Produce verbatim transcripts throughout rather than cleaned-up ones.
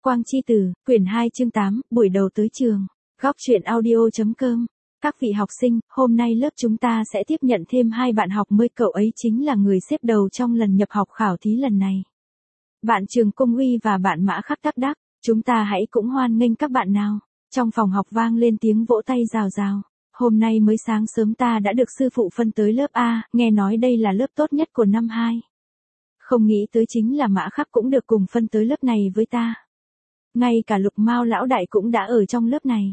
Quang chi tử, quyển hai chương tám, buổi đầu tới trường. Góc truyện audio.com. Các vị học sinh, hôm nay lớp chúng ta sẽ tiếp nhận thêm hai bạn học mới, cậu ấy chính là người xếp đầu trong lần nhập học khảo thí lần này. Bạn Trường Công Uy và bạn Mã Khắc Đắc Đắc, chúng ta hãy cũng hoan nghênh các bạn nào. Trong phòng học vang lên tiếng vỗ tay rào rào. Hôm nay mới sáng sớm ta đã được sư phụ phân tới lớp A, nghe nói đây là lớp tốt nhất của năm hai. Không nghĩ tới chính là Mã Khắc cũng được cùng phân tới lớp này với ta. Ngay cả Lục Mao lão đại cũng đã ở trong lớp này.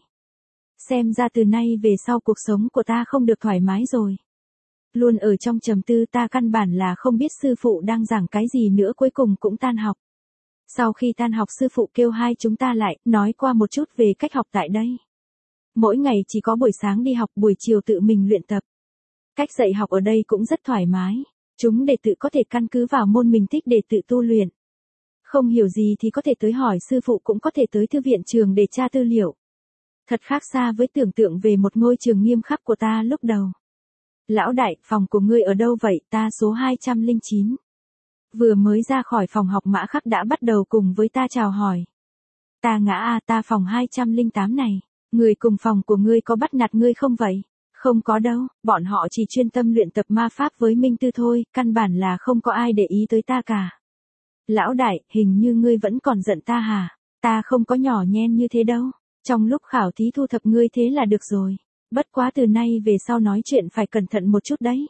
Xem ra từ nay về sau cuộc sống của ta không được thoải mái rồi. Luôn ở trong trầm tư, ta căn bản là không biết sư phụ đang giảng cái gì nữa, cuối cùng cũng tan học. Sau khi tan học sư phụ kêu hai chúng ta lại, nói qua một chút về cách học tại đây. Mỗi ngày chỉ có buổi sáng đi học, buổi chiều tự mình luyện tập. Cách dạy học ở đây cũng rất thoải mái. Chúng đệ tử có thể căn cứ vào môn mình thích để tự tu luyện. Không hiểu gì thì có thể tới hỏi sư phụ, cũng có thể tới thư viện trường để tra tư liệu. Thật khác xa với tưởng tượng về một ngôi trường nghiêm khắc của ta lúc đầu. Lão đại, phòng của ngươi ở đâu vậy? Ta số hai trăm lẻ chín. Vừa mới ra khỏi phòng học, Mã Khắc đã bắt đầu cùng với ta chào hỏi. Ta ngã à, ta phòng hai trăm lẻ tám này. Người cùng phòng của ngươi có bắt nạt ngươi không vậy? Không có đâu, bọn họ chỉ chuyên tâm luyện tập ma pháp với Minh Tư thôi, căn bản là không có ai để ý tới ta cả. Lão đại, hình như ngươi vẫn còn giận ta hả? Ta không có nhỏ nhen như thế đâu. Trong lúc khảo thí thu thập ngươi thế là được rồi. Bất quá từ nay về sau nói chuyện phải cẩn thận một chút đấy.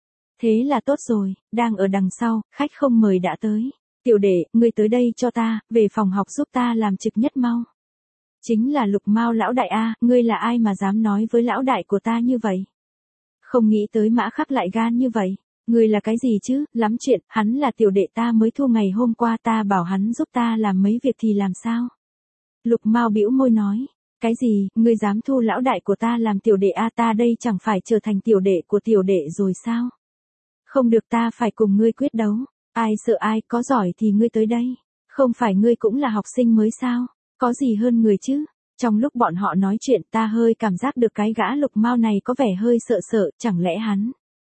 Thế là tốt rồi, đang ở đằng sau, khách không mời đã tới. Tiểu đệ, ngươi tới đây cho ta, về phòng học giúp ta làm trực nhất mau. Chính là Lục Mao lão đại a, ngươi là ai mà dám nói với lão đại của ta như vậy? Không nghĩ tới Mã Khắc lại gan như vậy. Ngươi là cái gì chứ, lắm chuyện, hắn là tiểu đệ ta mới thu ngày hôm qua, ta bảo hắn giúp ta làm mấy việc thì làm sao? Lục Mao bĩu môi nói, cái gì, ngươi dám thu lão đại của ta làm tiểu đệ a, ta đây chẳng phải trở thành tiểu đệ của tiểu đệ rồi sao? Không được, ta phải cùng ngươi quyết đấu, ai sợ ai, có giỏi thì ngươi tới đây, không phải ngươi cũng là học sinh mới sao, có gì hơn người chứ? Trong lúc bọn họ nói chuyện, ta hơi cảm giác được cái gã Lục Mao này có vẻ hơi sợ sợ, chẳng lẽ hắn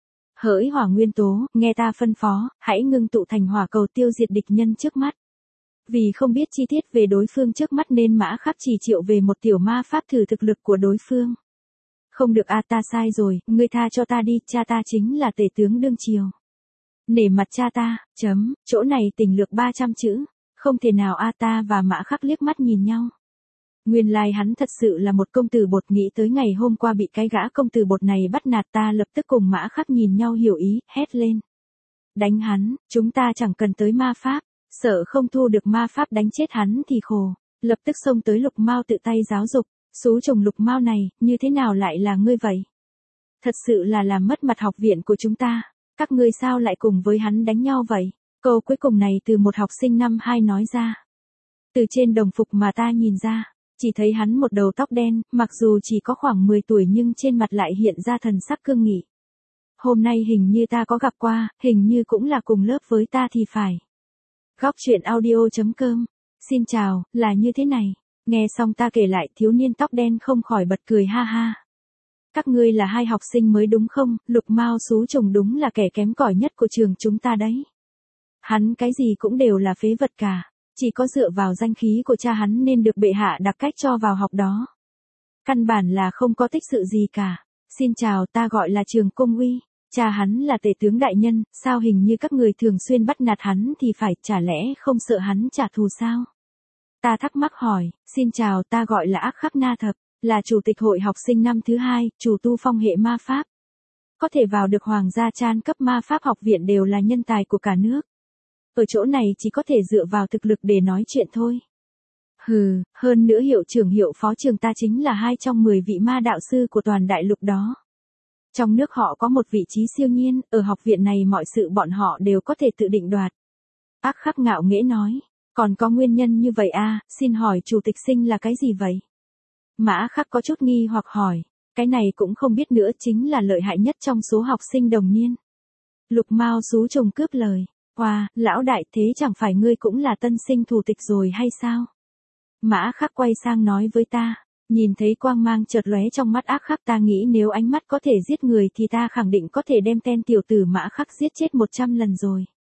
hỡi hỏa nguyên tố, nghe ta phân phó, hãy ngưng tụ thành hỏa cầu tiêu diệt địch nhân trước mắt. Vì không biết chi tiết về đối phương trước mắt nên Mã Khắc chỉ triệu về một tiểu ma pháp thử thực lực của đối phương. Không được a, à, ta sai rồi, ngươi tha cho ta đi, cha ta chính là tể tướng đương triều. Nể mặt cha ta, chấm, chỗ này tình lược ba trăm chữ, không thể nào a, à, ta và Mã Khắc liếc mắt nhìn nhau. Nguyên lai like hắn thật sự là một công tử bột, nghĩ tới ngày hôm qua bị cái gã công tử bột này bắt nạt, ta lập tức cùng Mã Khắc nhìn nhau hiểu ý, hét lên. Đánh hắn, chúng ta chẳng cần tới ma pháp, sợ không thu được ma pháp đánh chết hắn thì khổ. Lập tức xông tới Lục Mao tự tay giáo dục, xú chồng Lục Mao này, như thế nào lại là ngươi vậy? Thật sự là làm mất mặt học viện của chúng ta, các ngươi sao lại cùng với hắn đánh nhau vậy? Câu cuối cùng này từ một học sinh năm hai nói ra. Từ trên đồng phục mà ta nhìn ra, chỉ thấy hắn một đầu tóc đen, mặc dù chỉ có khoảng mười tuổi nhưng trên mặt lại hiện ra thần sắc cương nghị. Hôm nay hình như ta có gặp qua, hình như cũng là cùng lớp với ta thì phải. Góc truyện audio.com. Xin chào, là như thế này. Nghe xong ta kể lại, thiếu niên tóc đen không khỏi bật cười ha ha. Các ngươi là hai học sinh mới đúng không? Lục Mao xú chồng đúng là kẻ kém cỏi nhất của trường chúng ta đấy. Hắn cái gì cũng đều là phế vật cả. Chỉ có dựa vào danh khí của cha hắn nên được bệ hạ đặc cách cho vào học đó. Căn bản là không có tích sự gì cả. Xin chào, ta gọi là Trường Công Uy. Cha hắn là tể tướng đại nhân, sao hình như các người thường xuyên bắt nạt hắn thì phải, chả lẽ không sợ hắn trả thù sao? Ta thắc mắc hỏi, xin chào, ta gọi là Ác Khắc Na Thập, là chủ tịch hội học sinh năm thứ hai, chủ tu phong hệ ma pháp. Có thể vào được Hoàng gia Chan cấp ma pháp học viện đều là nhân tài của cả nước. Ở chỗ này chỉ có thể dựa vào thực lực để nói chuyện thôi. Hừ, hơn nữa hiệu trưởng hiệu phó trường ta chính là hai trong mười vị ma đạo sư của toàn đại lục đó. Trong nước họ có một vị trí siêu nhiên, ở học viện này mọi sự bọn họ đều có thể tự định đoạt. Ác Khắc ngạo nghễ nói, còn có nguyên nhân như vậy à, xin hỏi chủ tịch sinh là cái gì vậy? Mã Khắc có chút nghi hoặc hỏi, cái này cũng không biết nữa, chính là lợi hại nhất trong số học sinh đồng niên. Lục Mao xú chồng cướp lời, wow, lão đại, thế chẳng phải ngươi cũng là tân sinh thủ tịch rồi hay sao? Mã Khắc quay sang nói với ta. Nhìn thấy quang mang chợt lóe trong mắt Ác Khắc, ta nghĩ nếu ánh mắt có thể giết người thì ta khẳng định có thể đem tên tiểu tử Mã Khắc giết chết một trăm lần rồi.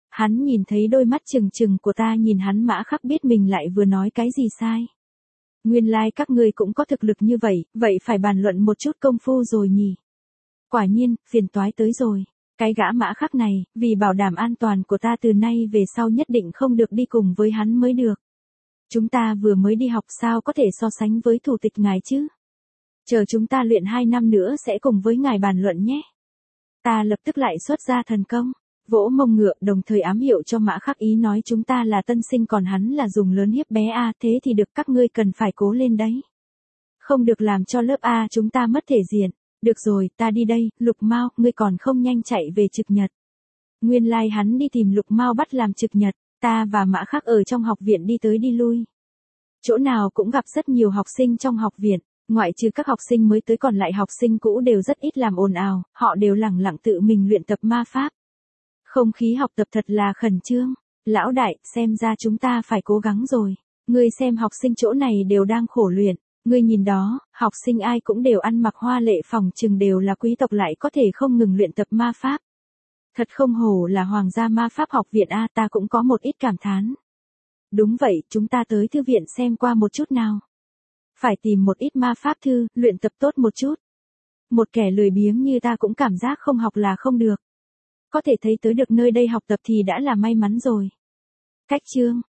Hắn nhìn thấy đôi mắt trừng trừng của ta nhìn hắn Mã Khắc biết mình lại vừa nói cái gì sai. Nguyên lai like các ngươi cũng có thực lực như vậy, vậy phải bàn luận một chút công phu rồi nhỉ. Quả nhiên, phiền toái tới rồi. Cái gã Mã Khắc này, vì bảo đảm an toàn của ta từ nay về sau nhất định không được đi cùng với hắn mới được. Chúng ta vừa mới đi học sao có thể so sánh với thủ tịch ngài chứ. Chờ chúng ta luyện hai năm nữa sẽ cùng với ngài bàn luận nhé. Ta lập tức lại xuất ra thần công, vỗ mông ngựa đồng thời ám hiệu cho Mã Khắc ý nói chúng ta là tân sinh còn hắn là dùng lớn hiếp bé A thế thì được các ngươi cần phải cố lên đấy. Không được làm cho lớp A chúng ta mất thể diện. Được rồi, ta đi đây, Lục Mao, ngươi còn không nhanh chạy về trực nhật. Nguyên lai like hắn đi tìm Lục Mao bắt làm trực nhật, ta và Mã Khắc ở trong học viện đi tới đi lui. Chỗ nào cũng gặp rất nhiều học sinh trong học viện, ngoại trừ các học sinh mới tới còn lại học sinh cũ đều rất ít làm ồn ào, họ đều lẳng lặng tự mình luyện tập ma pháp. Không khí học tập thật là khẩn trương, lão đại, xem ra chúng ta phải cố gắng rồi, ngươi xem học sinh chỗ này đều đang khổ luyện. Ngươi nhìn đó, học sinh ai cũng đều ăn mặc hoa lệ phòng chừng đều là quý tộc lại có thể không ngừng luyện tập ma pháp. Thật không hổ là Hoàng gia ma pháp học viện A ta cũng có một ít cảm thán. Đúng vậy, chúng ta tới thư viện xem qua một chút nào. Phải tìm một ít ma pháp thư, luyện tập tốt một chút. Một kẻ lười biếng như ta cũng cảm giác không học là không được. Có thể thấy tới được nơi đây học tập thì đã là may mắn rồi. Cách chương